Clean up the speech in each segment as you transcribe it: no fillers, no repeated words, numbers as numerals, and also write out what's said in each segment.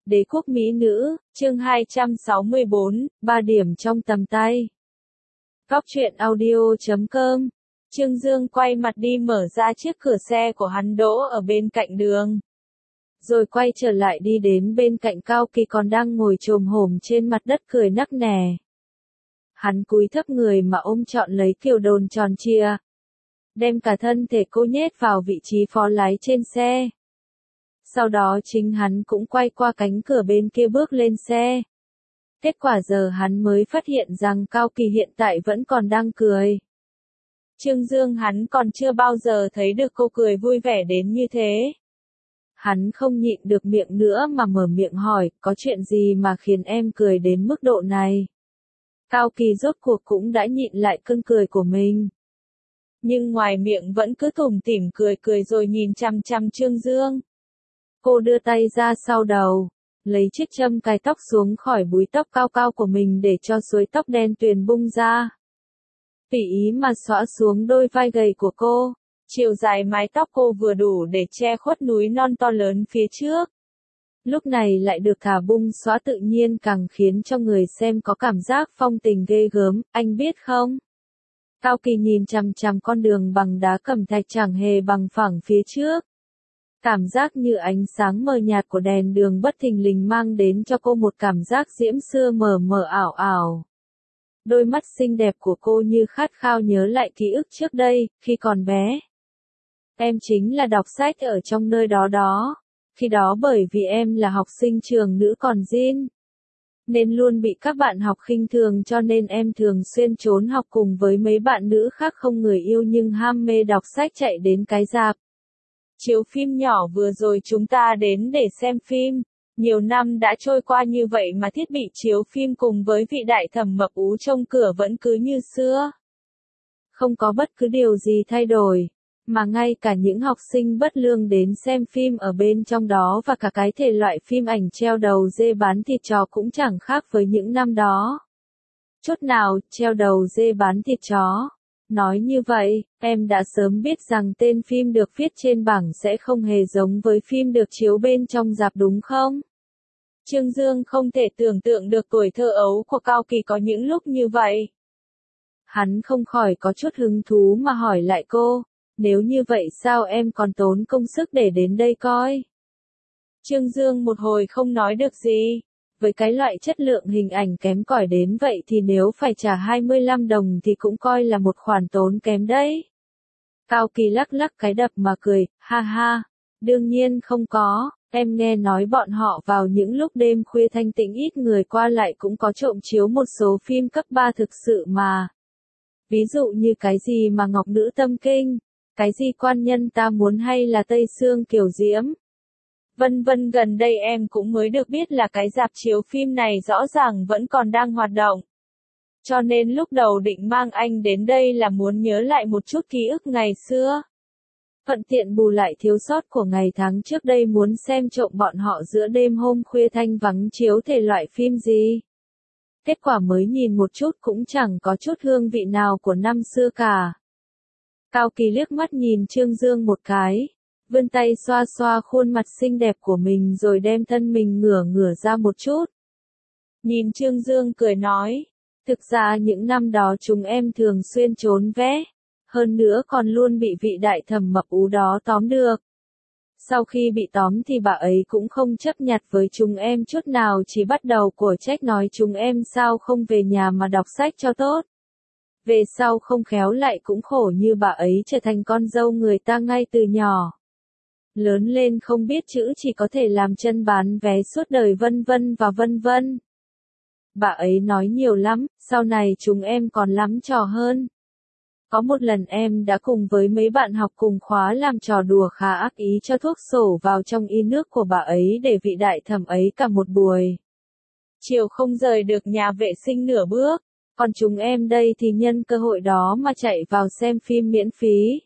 Đế quốc mỹ nữ, chương 264, 3 điểm trong tầm tay. Góc truyện audio.com. Trương Dương quay mặt đi mở ra chiếc cửa xe của hắn đỗ ở bên cạnh đường. Rồi quay trở lại đi đến bên cạnh Cao Kỳ còn đang ngồi chồm hổm trên mặt đất cười nắc nẻ. Hắn cúi thấp người mà ôm trọn lấy Kiều Đồn tròn trịa. Đem cả thân thể cô nhét vào vị trí phó lái trên xe. Sau đó chính hắn cũng quay qua cánh cửa bên kia bước lên xe. Kết quả giờ hắn mới phát hiện rằng Cao Kỳ hiện tại vẫn còn đang cười. Trương Dương hắn còn chưa bao giờ thấy được cô cười vui vẻ đến như thế. Hắn không nhịn được miệng nữa mà mở miệng hỏi, có chuyện gì mà khiến em cười đến mức độ này? Cao Kỳ rốt cuộc cũng đã nhịn lại cơn cười của mình. Nhưng ngoài miệng vẫn cứ tủm tỉm cười rồi nhìn chằm chằm Trương Dương. Cô đưa tay ra sau đầu, lấy chiếc châm cài tóc xuống khỏi búi tóc cao cao của mình để cho suối tóc đen tuyền bung ra. Tùy ý mà xõa xuống đôi vai gầy của cô, chiều dài mái tóc cô vừa đủ để che khuất núi non to lớn phía trước. Lúc này lại được thả bung xõa tự nhiên càng khiến cho người xem có cảm giác phong tình ghê gớm, anh biết không? Cao Kỳ nhìn chằm chằm con đường bằng đá cẩm thạch chẳng hề bằng phẳng phía trước. Cảm giác như ánh sáng mờ nhạt của đèn đường bất thình lình mang đến cho cô một cảm giác diễm xưa mờ mờ ảo ảo. Đôi mắt xinh đẹp của cô như khát khao nhớ lại ký ức trước đây, khi còn bé. Em chính là đọc sách ở trong nơi đó đó. Khi đó bởi vì em là học sinh trường nữ còn Jin, nên luôn bị các bạn học khinh thường cho nên em thường xuyên trốn học cùng với mấy bạn nữ khác không người yêu nhưng ham mê đọc sách chạy đến cái rạp chiếu phim nhỏ vừa rồi chúng ta đến để xem phim. Nhiều năm đã trôi qua như vậy mà thiết bị chiếu phim cùng với vị đại thẩm mập ú trông cửa vẫn cứ như xưa. Không có bất cứ điều gì thay đổi, mà ngay cả những học sinh bất lương đến xem phim ở bên trong đó và cả cái thể loại phim ảnh treo đầu dê bán thịt chó cũng chẳng khác với những năm đó. Chút nào, treo đầu dê bán thịt chó. Nói như vậy, em đã sớm biết rằng tên phim được viết trên bảng sẽ không hề giống với phim được chiếu bên trong rạp đúng không? Trương Dương không thể tưởng tượng được tuổi thơ ấu của Cao Kỳ có những lúc như vậy. Hắn không khỏi có chút hứng thú mà hỏi lại cô, nếu như vậy sao em còn tốn công sức để đến đây coi? Trương Dương một hồi không nói được gì. Với cái loại chất lượng hình ảnh kém cỏi đến vậy thì nếu phải trả 25 đồng thì cũng coi là một khoản tốn kém đấy. Cao Kỳ lắc lắc cái đập mà cười, ha ha, đương nhiên không có, em nghe nói bọn họ vào những lúc đêm khuya thanh tĩnh ít người qua lại cũng có trộm chiếu một số phim cấp 3 thực sự mà. Ví dụ như cái gì mà Ngọc Nữ Tâm Kinh, cái gì Quan Nhân Ta Muốn hay là Tây Sương Kiều Diễm. Vân vân gần đây em cũng mới được biết là cái rạp chiếu phim này rõ ràng vẫn còn đang hoạt động. Cho nên lúc đầu định mang anh đến đây là muốn nhớ lại một chút ký ức ngày xưa. Thuận tiện bù lại thiếu sót của ngày tháng trước đây muốn xem trộm bọn họ giữa đêm hôm khuya thanh vắng chiếu thể loại phim gì. Kết quả mới nhìn một chút cũng chẳng có chút hương vị nào của năm xưa cả. Cao Kỳ liếc mắt nhìn Trương Dương một cái. Vươn tay xoa xoa khuôn mặt xinh đẹp của mình rồi đem thân mình ngửa ra một chút. Nhìn Trương Dương cười nói, thực ra những năm đó chúng em thường xuyên trốn vé, hơn nữa còn luôn bị vị đại thẩm mập ú đó tóm được. Sau khi bị tóm thì bà ấy cũng không chấp nhặt với chúng em chút nào chỉ bắt đầu của trách nói chúng em sao không về nhà mà đọc sách cho tốt. Về sau không khéo lại cũng khổ như bà ấy trở thành con dâu người ta ngay từ nhỏ. Lớn lên không biết chữ chỉ có thể làm chân bán vé suốt đời vân vân và vân vân. Bà ấy nói nhiều lắm, sau này chúng em còn lắm trò hơn. Có một lần em đã cùng với mấy bạn học cùng khóa làm trò đùa khá ác ý cho thuốc sổ vào trong y nước của bà ấy để vị đại thẩm ấy cả một buổi chiều không rời được nhà vệ sinh nửa bước, còn chúng em đây thì nhân cơ hội đó mà chạy vào xem phim miễn phí.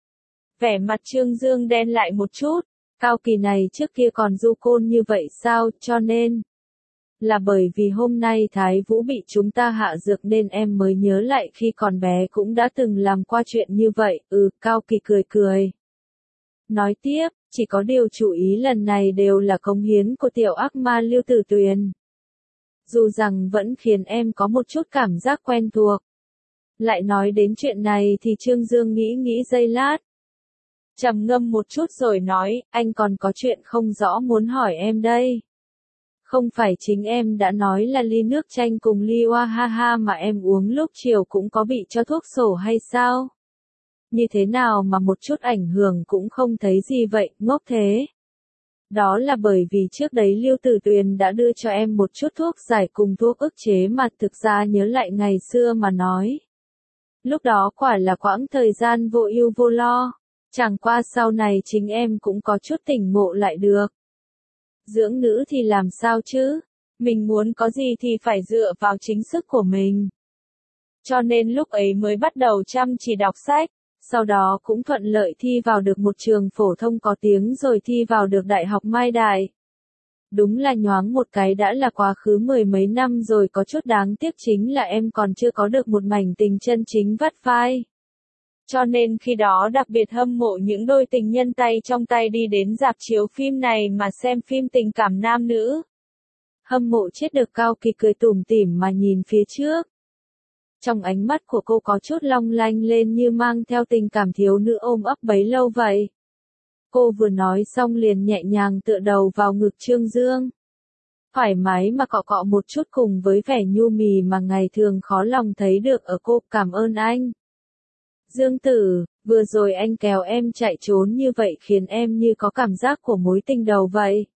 Vẻ mặt Trương Dương đen lại một chút, Cao Kỳ này trước kia còn du côn như vậy sao, cho nên là bởi vì hôm nay Thái Vũ bị chúng ta hạ dược nên em mới nhớ lại khi còn bé cũng đã từng làm qua chuyện như vậy, Cao Kỳ cười. Nói tiếp, Chỉ có điều chú ý lần này đều là cống hiến của tiểu ác ma Lưu Tử Tuyền. Dù rằng vẫn khiến em có một chút cảm giác quen thuộc. Lại nói đến chuyện này thì Trương Dương nghĩ giây lát. Trầm ngâm một chút rồi nói, anh còn có chuyện không rõ muốn hỏi em đây. Không phải chính em đã nói là ly nước chanh cùng ly Wahaha mà em uống lúc chiều cũng có bị cho thuốc sổ hay sao? Như thế nào mà một chút ảnh hưởng cũng không thấy gì vậy, ngốc thế. Đó là bởi vì trước đấy Lưu Tử Tuyền đã đưa cho em một chút thuốc giải cùng thuốc ức chế mà thực ra nhớ lại ngày xưa mà nói. Lúc đó quả là quãng thời gian vô ưu vô lo, chẳng qua sau này chính em cũng có chút tỉnh ngộ lại được. Dưỡng nữ thì làm sao chứ, mình muốn có gì thì phải dựa vào chính sức của mình. Cho nên lúc ấy mới bắt đầu chăm chỉ đọc sách, sau đó cũng thuận lợi thi vào được một trường phổ thông có tiếng rồi thi vào được Đại học Mai Đại. Đúng là nhoáng một cái đã là quá khứ 10 mấy năm rồi, có chút đáng tiếc chính là em còn chưa có được một mảnh tình chân chính vắt vai. Cho nên khi đó đặc biệt hâm mộ những đôi tình nhân tay trong tay đi đến rạp chiếu phim này mà xem phim tình cảm nam nữ. Hâm mộ chết được. Cao Kỳ cười tủm tỉm mà nhìn phía trước. Trong ánh mắt của cô có chút long lanh lên như mang theo tình cảm thiếu nữ ôm ấp bấy lâu vậy. Cô vừa nói xong liền nhẹ nhàng tựa đầu vào ngực Trương Dương. Thoải mái mà cọ cọ một chút cùng với vẻ nhu mì mà ngày thường khó lòng thấy được ở cô. Cảm ơn anh. Dương Tử, vừa rồi anh kéo em chạy trốn như vậy khiến em như có cảm giác của mối tình đầu vậy.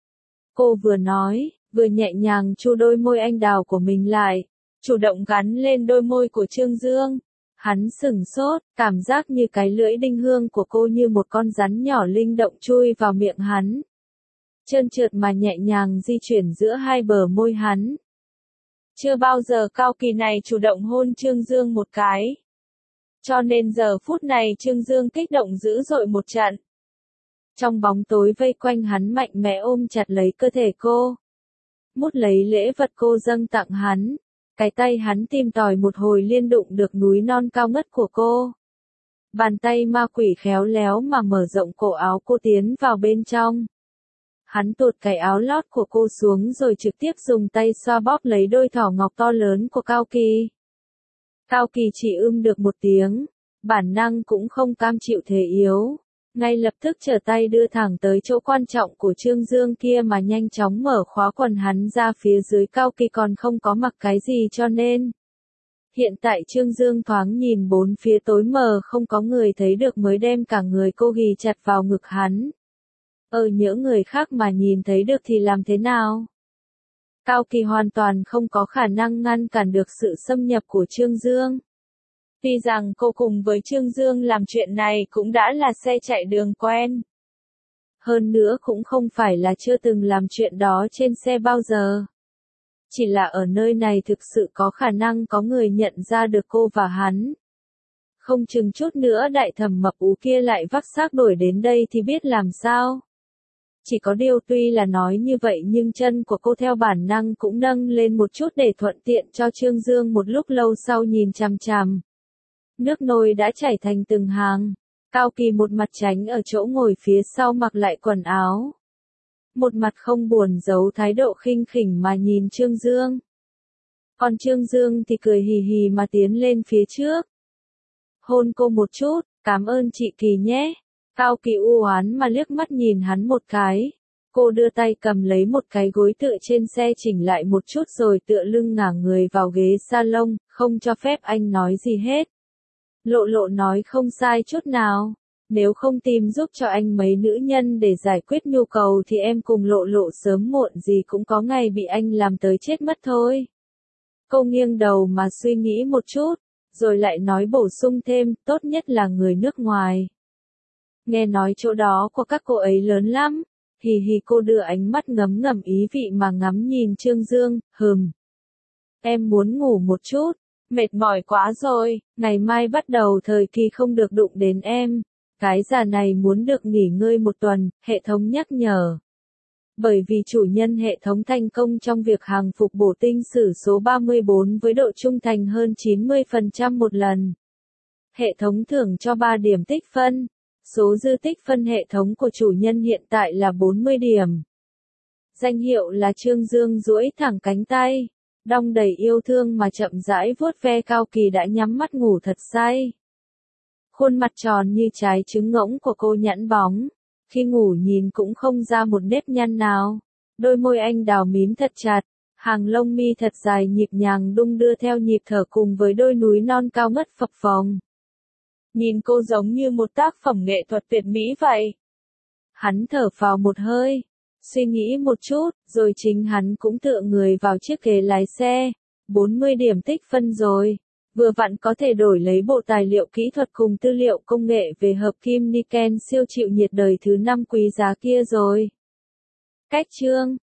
Cô vừa nói, vừa nhẹ nhàng chu đôi môi anh đào của mình lại, chủ động gắn lên đôi môi của Trương Dương. Hắn sửng sốt, cảm giác như cái lưỡi đinh hương của cô như một con rắn nhỏ linh động chui vào miệng hắn. Trơn trượt mà nhẹ nhàng di chuyển giữa hai bờ môi hắn. Chưa bao giờ Cao Kỳ này chủ động hôn Trương Dương một cái. Cho nên giờ phút này Trương Dương kích động dữ dội một trận. Trong bóng tối vây quanh hắn mạnh mẽ ôm chặt lấy cơ thể cô. Mút lấy lễ vật cô dâng tặng hắn. Cái tay hắn tìm tòi một hồi liên đụng được núi non cao ngất của cô. Bàn tay ma quỷ khéo léo mà mở rộng cổ áo cô tiến vào bên trong. Hắn tuột cái áo lót của cô xuống rồi trực tiếp dùng tay xoa bóp lấy đôi thỏ ngọc to lớn của Cao Kỳ. Cao Kỳ chỉ được một tiếng, bản năng cũng không cam chịu thế yếu. Ngay lập tức trở tay đưa thẳng tới chỗ quan trọng của Trương Dương kia mà nhanh chóng mở khóa quần hắn ra phía dưới. Cao Kỳ còn không có mặc cái gì cho nên. Hiện tại Trương Dương thoáng nhìn bốn phía tối mờ không có người thấy được mới đem cả người cô ghì chặt vào ngực hắn. Những người khác mà nhìn thấy được thì làm thế nào? Cao Kỳ hoàn toàn không có khả năng ngăn cản được sự xâm nhập của Trương Dương. Tuy rằng cô cùng với Trương Dương làm chuyện này cũng đã là xe chạy đường quen. Hơn nữa cũng không phải là chưa từng làm chuyện đó trên xe bao giờ. Chỉ là ở nơi này thực sự có khả năng có người nhận ra được cô và hắn. Không chừng chút nữa đại thẩm mập ú kia lại vác xác đuổi đến đây thì biết làm sao. Chỉ có điều tuy là nói như vậy nhưng chân của cô theo bản năng cũng nâng lên một chút để thuận tiện cho Trương Dương một lúc lâu sau nhìn chằm chằm. Nước nôi đã chảy thành từng hàng. Cao Kỳ một mặt tránh ở chỗ ngồi phía sau mặc lại quần áo. Một mặt không buồn giấu thái độ khinh khỉnh mà nhìn Trương Dương. Còn Trương Dương thì cười hì hì mà tiến lên phía trước. Hôn cô một chút, cảm ơn chị Kỳ nhé. Cao Kỳ u oán mà liếc mắt nhìn hắn một cái. Cô đưa tay cầm lấy một cái gối tựa trên xe chỉnh lại một chút rồi tựa lưng ngả người vào ghế salon, không cho phép anh nói gì hết. Lộ Lộ nói không sai chút nào. Nếu không tìm giúp cho anh mấy nữ nhân để giải quyết nhu cầu thì em cùng Lộ Lộ sớm muộn gì cũng có ngày bị anh làm tới chết mất thôi. Cô nghiêng đầu mà suy nghĩ một chút, rồi lại nói bổ sung thêm, tốt nhất là người nước ngoài. Nghe nói chỗ đó của các cô ấy lớn lắm. Hì hì, cô đưa ánh mắt ngấm ngầm ý vị mà ngắm nhìn Trương Dương. Em muốn ngủ một chút, mệt mỏi quá rồi, ngày mai bắt đầu thời kỳ không được đụng đến em. Cái già này muốn được nghỉ ngơi một tuần, hệ thống nhắc nhở. Bởi vì chủ nhân hệ thống thành công trong việc hàng phục bổ tinh sử số 34 với độ trung thành hơn 90% một lần. Hệ thống thưởng cho 3 điểm tích phân. Số dư tích phân hệ thống của chủ nhân hiện tại là 40 điểm. Danh hiệu là Trương Dương duỗi thẳng cánh tay, đong đầy yêu thương mà chậm rãi vuốt ve Cao Kỳ đã nhắm mắt ngủ thật say. Khuôn mặt tròn như trái trứng ngỗng của cô nhẵn bóng, khi ngủ nhìn cũng không ra một nếp nhăn nào. Đôi môi anh đào mím thật chặt, hàng lông mi thật dài nhịp nhàng đung đưa theo nhịp thở cùng với đôi núi non cao ngất phập phồng. Nhìn cô giống như một tác phẩm nghệ thuật tuyệt mỹ vậy. Hắn thở phào một hơi, suy nghĩ một chút, rồi chính hắn cũng tựa người vào chiếc ghế lái xe. 40 điểm tích phân rồi, vừa vặn có thể đổi lấy bộ tài liệu kỹ thuật cùng tư liệu công nghệ về hợp kim Niken siêu chịu nhiệt đời thứ 5 quý giá kia rồi. Cách chương